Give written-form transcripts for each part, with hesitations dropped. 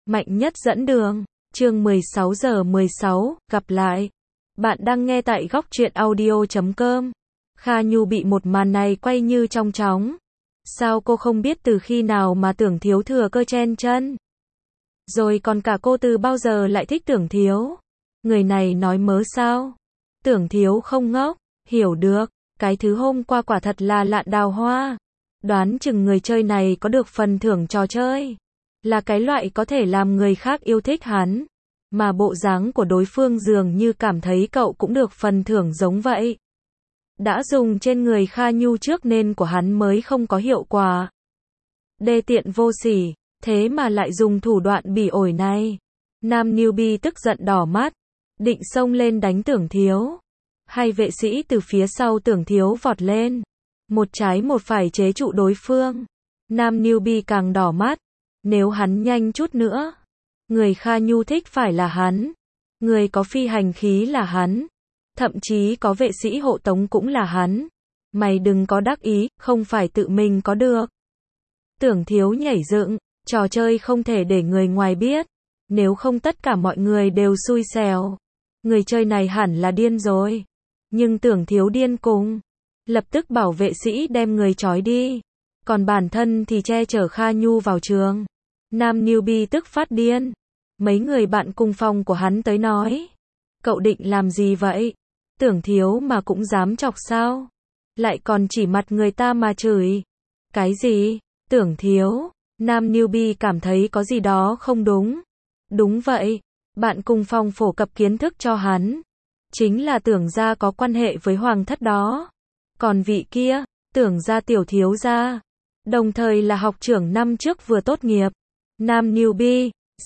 Mạnh nhất dẫn đường. Chương 16:16, gặp lại. Bạn đang nghe tại góc truyện audio.com. Kha Nhu bị một màn này quay như trong chóng. Sao cô không biết từ khi nào mà Tưởng Thiếu thừa cơ chen chân? Rồi còn cả cô từ bao giờ lại thích Tưởng Thiếu? Người này nói mớ sao? Tưởng Thiếu không ngốc, hiểu được, cái thứ hôm qua quả thật là lạn đào hoa. Đoán chừng người chơi này có được phần thưởng trò chơi. Là cái loại có thể làm người khác yêu thích hắn. Mà bộ dáng của đối phương dường như cảm thấy cậu cũng được phần thưởng giống vậy. Đã dùng trên người Kha Nhu trước nên của hắn mới không có hiệu quả. Đê tiện vô sỉ, thế mà lại dùng thủ đoạn bỉ ổi này. Nam newbie tức giận đỏ mắt, định xông lên đánh Tưởng Thiếu. Hai vệ sĩ từ phía sau Tưởng Thiếu vọt lên. Một trái một phải chế trụ đối phương. Nam newbie càng đỏ mắt. Nếu hắn nhanh chút nữa. Người Kha Nhu thích phải là hắn. Người có phi hành khí là hắn. Thậm chí có vệ sĩ hộ tống cũng là hắn. Mày đừng có đắc ý, không phải tự mình có được. Tưởng Thiếu nhảy dựng, trò chơi không thể để người ngoài biết. Nếu không tất cả mọi người đều xui xẻo. Người chơi này hẳn là điên rồi. Nhưng Tưởng Thiếu điên cùng. Lập tức bảo vệ sĩ đem người trói đi. Còn bản thân thì che chở Kha Nhu vào trường. Nam newbie tức phát điên. Mấy người bạn cùng phòng của hắn tới nói. Cậu định làm gì vậy? Tưởng Thiếu mà cũng dám chọc sao? Lại còn chỉ mặt người ta mà chửi. Cái gì? Tưởng Thiếu. Nam newbie cảm thấy có gì đó không đúng. Đúng vậy. Bạn cùng phòng phổ cập kiến thức cho hắn. Chính là Tưởng gia có quan hệ với hoàng thất đó. Còn vị kia, Tưởng gia tiểu thiếu gia. Đồng thời là học trưởng năm trước vừa tốt nghiệp. Nam newbie,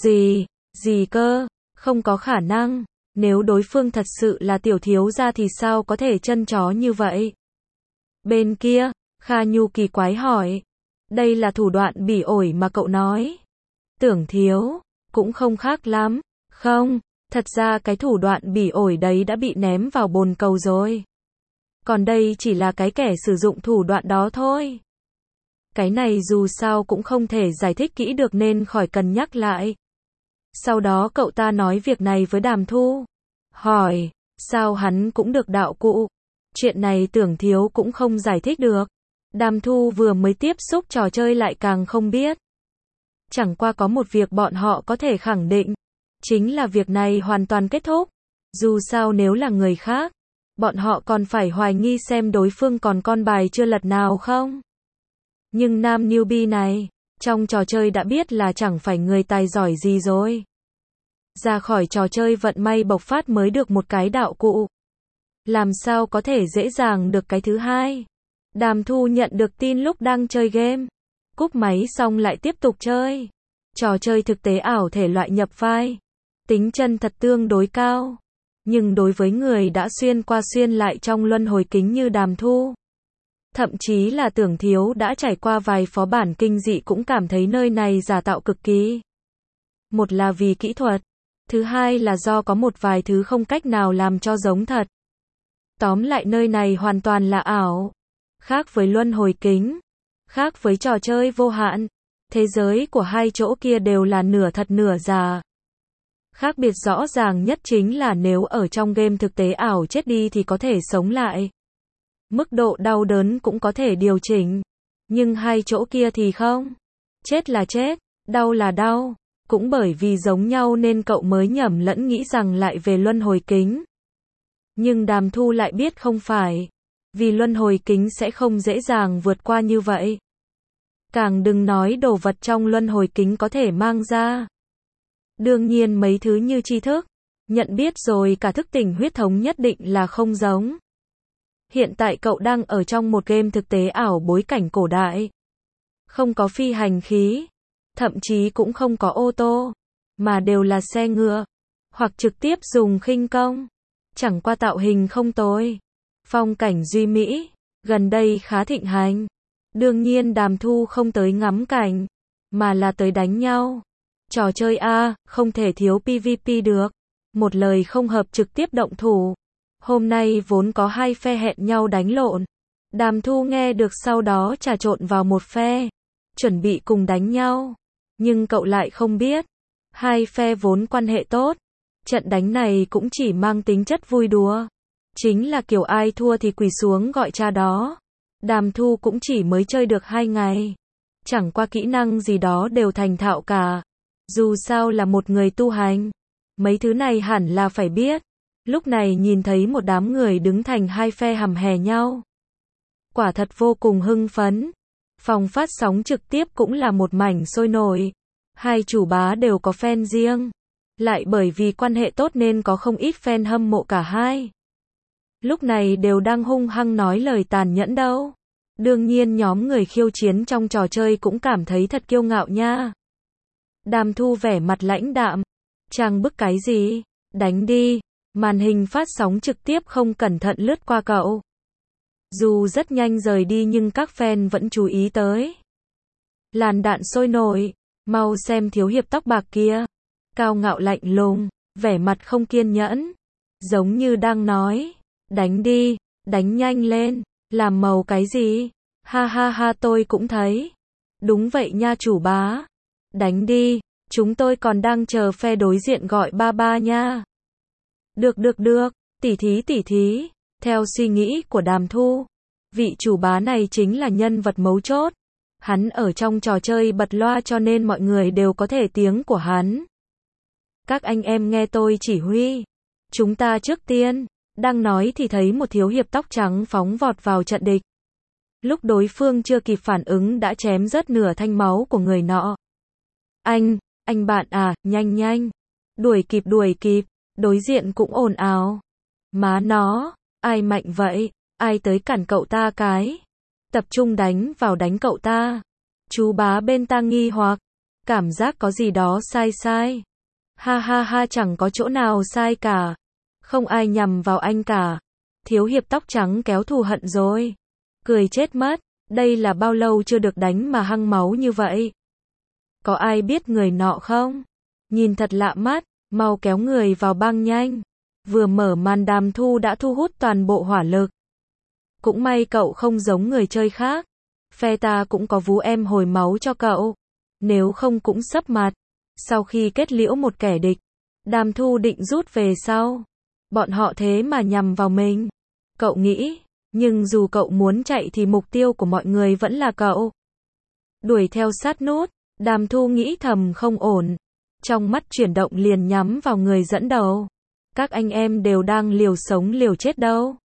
gì cơ, không có khả năng. Nếu đối phương thật sự là tiểu thiếu gia thì sao có thể chân chó như vậy? Bên kia, Kha Nhu kỳ quái hỏi. Đây là thủ đoạn bỉ ổi mà cậu nói. Tưởng Thiếu, cũng không khác lắm. Không, thật ra cái thủ đoạn bỉ ổi đấy đã bị ném vào bồn cầu rồi. Còn đây chỉ là cái kẻ sử dụng thủ đoạn đó thôi. Cái này dù sao cũng không thể giải thích kỹ được nên khỏi cần nhắc lại. Sau đó cậu ta nói việc này với Đàm Thu. Hỏi, sao hắn cũng được đạo cụ? Chuyện này Tưởng Thiếu cũng không giải thích được. Đàm Thu vừa mới tiếp xúc trò chơi lại càng không biết. Chẳng qua có một việc bọn họ có thể khẳng định. Chính là việc này hoàn toàn kết thúc. Dù sao nếu là người khác, bọn họ còn phải hoài nghi xem đối phương còn con bài chưa lật nào không. Nhưng nam newbie này, trong trò chơi đã biết là chẳng phải người tài giỏi gì rồi. Ra khỏi trò chơi vận may bộc phát mới được một cái đạo cụ. Làm sao có thể dễ dàng được cái thứ hai. Đàm Thu nhận được tin lúc đang chơi game. Cúp máy xong lại tiếp tục chơi. Trò chơi thực tế ảo thể loại nhập vai. Tính chân thật tương đối cao. Nhưng đối với người đã xuyên qua xuyên lại trong luân hồi kính như Đàm Thu. Thậm chí là Tưởng Thiếu đã trải qua vài phó bản kinh dị cũng cảm thấy nơi này giả tạo cực kỳ. Một là vì kỹ thuật. Thứ hai là do có một vài thứ không cách nào làm cho giống thật. Tóm lại nơi này hoàn toàn là ảo. Khác với luân hồi kính. Khác với trò chơi vô hạn. Thế giới của hai chỗ kia đều là nửa thật nửa giả. Khác biệt rõ ràng nhất chính là nếu ở trong game thực tế ảo chết đi thì có thể sống lại. Mức độ đau đớn cũng có thể điều chỉnh. Nhưng hai chỗ kia thì không. Chết là chết, đau là đau. Cũng bởi vì giống nhau nên cậu mới nhầm lẫn nghĩ rằng lại về luân hồi kính. Nhưng Đàm Thu lại biết không phải. Vì luân hồi kính sẽ không dễ dàng vượt qua như vậy. Càng đừng nói đồ vật trong luân hồi kính có thể mang ra. Đương nhiên mấy thứ như tri thức, nhận biết rồi cả thức tỉnh huyết thống nhất định là không giống. Hiện tại cậu đang ở trong một game thực tế ảo bối cảnh cổ đại. Không có phi hành khí, thậm chí cũng không có ô tô, mà đều là xe ngựa, hoặc trực tiếp dùng khinh công. Chẳng qua tạo hình không tồi. Phong cảnh duy mỹ, gần đây khá thịnh hành. Đương nhiên Đàm Thu không tới ngắm cảnh, mà là tới đánh nhau. Trò chơi A, không thể thiếu PVP được. Một lời không hợp trực tiếp động thủ. Hôm nay vốn có hai phe hẹn nhau đánh lộn. Đàm Thu nghe được sau đó trà trộn vào một phe. Chuẩn bị cùng đánh nhau. Nhưng cậu lại không biết. Hai phe vốn quan hệ tốt, trận đánh này cũng chỉ mang tính chất vui đùa. Chính là kiểu ai thua thì quỳ xuống gọi cha đó. Đàm Thu cũng chỉ mới chơi được 2 ngày. Chẳng qua kỹ năng gì đó đều thành thạo cả. Dù sao là một người tu hành. Mấy thứ này hẳn là phải biết. Lúc này nhìn thấy một đám người đứng thành hai phe hầm hè nhau. Quả thật vô cùng hưng phấn. Phòng phát sóng trực tiếp cũng là một mảnh sôi nổi. Hai chủ bá đều có fan riêng. Lại bởi vì quan hệ tốt nên có không ít fan hâm mộ cả hai. Lúc này đều đang hung hăng nói lời tàn nhẫn đâu. Đương nhiên nhóm người khiêu chiến trong trò chơi cũng cảm thấy thật kiêu ngạo nha. Đàm Thu vẻ mặt lãnh đạm. Chàng bức cái gì? Đánh đi. Màn hình phát sóng trực tiếp không cẩn thận lướt qua cậu. Dù rất nhanh rời đi nhưng các fan vẫn chú ý tới. Làn đạn sôi nổi. Mau xem thiếu hiệp tóc bạc kia. Cao ngạo lạnh lùng, vẻ mặt không kiên nhẫn. Giống như đang nói. Đánh đi, đánh nhanh lên. Làm màu cái gì? Ha ha ha, tôi cũng thấy. Đúng vậy nha chủ bá. Đánh đi, chúng tôi còn đang chờ phe đối diện gọi ba ba nha. Được, tỉ thí. Theo suy nghĩ của Đàm Thu, vị chủ bá này chính là nhân vật mấu chốt. Hắn ở trong trò chơi bật loa cho nên mọi người đều có thể tiếng của hắn. Các anh em nghe tôi chỉ huy. Chúng ta trước tiên. Đang nói thì thấy một thiếu hiệp tóc trắng phóng vọt vào trận địch. Lúc đối phương chưa kịp phản ứng đã chém rớt nửa thanh máu của người nọ. Anh bạn à, nhanh. Đuổi kịp. Đối diện cũng ồn ào. Má nó, ai mạnh vậy? Ai tới cản cậu ta cái? Tập trung đánh vào đánh cậu ta. Chú bá bên ta nghi hoặc. Cảm giác có gì đó sai. Ha ha ha, chẳng có chỗ nào sai cả. Không ai nhằm vào anh cả. Thiếu hiệp tóc trắng kéo thù hận rồi. Cười chết mất. Đây là bao lâu chưa được đánh mà hăng máu như vậy? Có ai biết người nọ không? Nhìn thật lạ mắt. Mau kéo người vào băng nhanh. Vừa mở màn Đàm Thu đã thu hút toàn bộ hỏa lực. Cũng may cậu không giống người chơi khác. Phe ta cũng có vú em hồi máu cho cậu. Nếu không cũng sấp mặt. Sau khi kết liễu một kẻ địch, Đàm Thu định rút về sau. Bọn họ thế mà nhằm vào mình. Cậu nghĩ, nhưng dù cậu muốn chạy thì mục tiêu của mọi người vẫn là cậu. Đuổi theo sát nút, Đàm Thu nghĩ thầm không ổn. Trong mắt chuyển động liền nhắm vào người dẫn đầu. Các anh em đều đang liều sống liều chết đâu.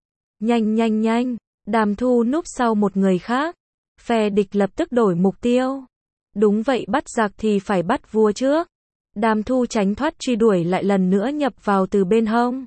Nhanh. Đàm Thu núp sau một người khác. Phe địch lập tức đổi mục tiêu. Đúng vậy, bắt giặc thì phải bắt vua trước. Đàm Thu tránh thoát truy đuổi lại lần nữa nhập vào từ bên hông.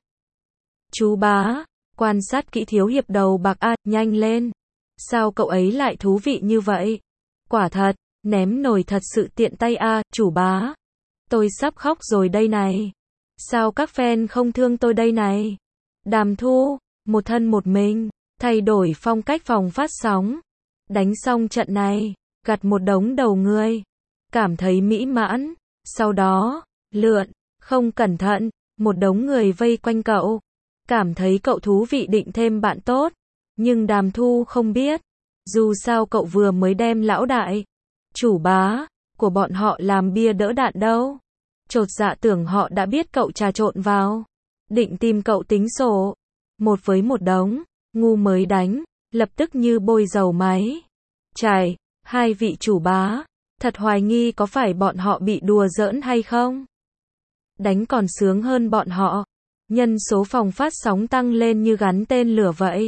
Chú bá, quan sát kỹ thiếu hiệp đầu bạc a, nhanh lên. Sao cậu ấy lại thú vị như vậy? Quả thật, ném nồi thật sự tiện tay a, chủ bá. Tôi sắp khóc rồi đây này. Sao các fan không thương tôi đây này? Đàm Thu, một thân một mình, thay đổi phong cách phòng phát sóng. Đánh xong trận này, gặt một đống đầu người. Cảm thấy mỹ mãn. Sau đó, lượn, không cẩn thận, một đống người vây quanh cậu. Cảm thấy cậu thú vị định thêm bạn tốt. Nhưng Đàm Thu không biết. Dù sao cậu vừa mới đem lão đại, chủ bá, của bọn họ làm bia đỡ đạn đâu. Chột dạ tưởng họ đã biết cậu trà trộn vào. Định tìm cậu tính sổ. Một với một đống, ngu mới đánh, lập tức như bôi dầu máy. Chài, hai vị chủ bá, thật hoài nghi có phải bọn họ bị đùa giỡn hay không? Đánh còn sướng hơn bọn họ. Nhân số phòng phát sóng tăng lên như gắn tên lửa vậy.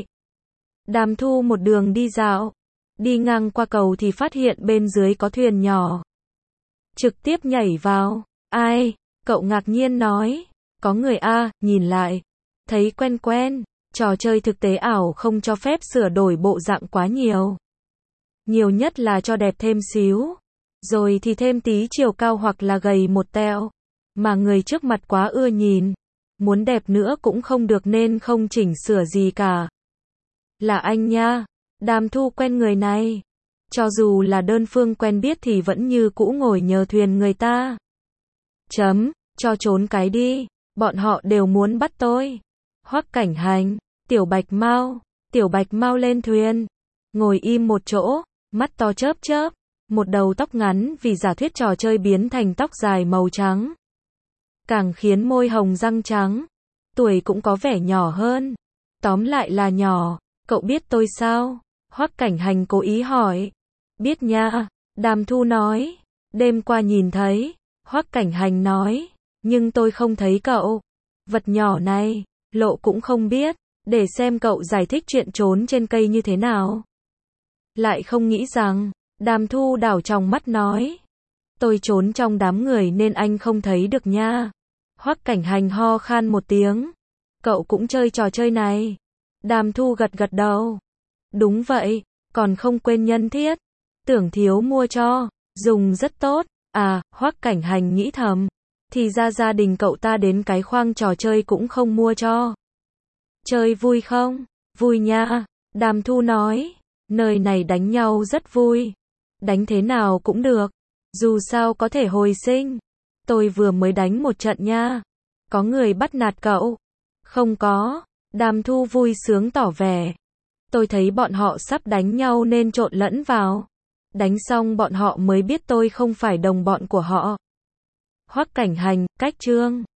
Đàm Thu một đường đi dạo. Đi ngang qua cầu thì phát hiện bên dưới có thuyền nhỏ. Trực tiếp nhảy vào. Ai? Cậu ngạc nhiên nói. Có người a, nhìn lại. Thấy quen. Trò chơi thực tế ảo không cho phép sửa đổi bộ dạng quá nhiều. Nhiều nhất là cho đẹp thêm xíu. Rồi thì thêm tí chiều cao hoặc là gầy một tẹo. Mà người trước mặt quá ưa nhìn. Muốn đẹp nữa cũng không được nên không chỉnh sửa gì cả. Là anh nha. Đàm Thu quen người này. Cho dù là đơn phương quen biết thì vẫn như cũ ngồi nhờ thuyền người ta. Cho trốn cái đi. Bọn họ đều muốn bắt tôi. Hoắc Cảnh Hành, Tiểu Bạch Mao lên thuyền. Ngồi im một chỗ, mắt to chớp. Một đầu tóc ngắn vì giả thuyết trò chơi biến thành tóc dài màu trắng. càng khiến môi hồng răng trắng. Tuổi cũng có vẻ nhỏ hơn. Tóm lại là nhỏ. Cậu biết tôi sao? Hoắc Cảnh Hành cố ý hỏi. Biết nha, Đàm Thu nói. Đêm qua nhìn thấy. Hoắc Cảnh Hành nói. Nhưng tôi không thấy cậu. Vật nhỏ này, Lộ cũng không biết. Để xem cậu giải thích chuyện trốn trên cây như thế nào. Lại không nghĩ rằng, Đàm Thu đảo tròng mắt nói. Tôi trốn trong đám người nên anh không thấy được nha. Hoắc Cảnh Hành ho khan một tiếng. Cậu cũng chơi trò chơi này. Đàm Thu gật gật đầu. Đúng vậy, còn không quên nhân thiết. Tưởng Thiếu mua cho, dùng rất tốt. À, Hoắc Cảnh Hành nghĩ thầm. Thì ra gia đình cậu ta đến cái khoang trò chơi cũng không mua cho. Chơi vui không? Vui nha, Đàm Thu nói. Nơi này đánh nhau rất vui. Đánh thế nào cũng được. Dù sao có thể hồi sinh. Tôi vừa mới đánh một trận nha. Có người bắt nạt cậu? Không có. Đàm Thu vui sướng tỏ vẻ. Tôi thấy bọn họ sắp đánh nhau nên trộn lẫn vào. Đánh xong bọn họ mới biết tôi không phải đồng bọn của họ. Hoắc Cảnh Hành, cách chương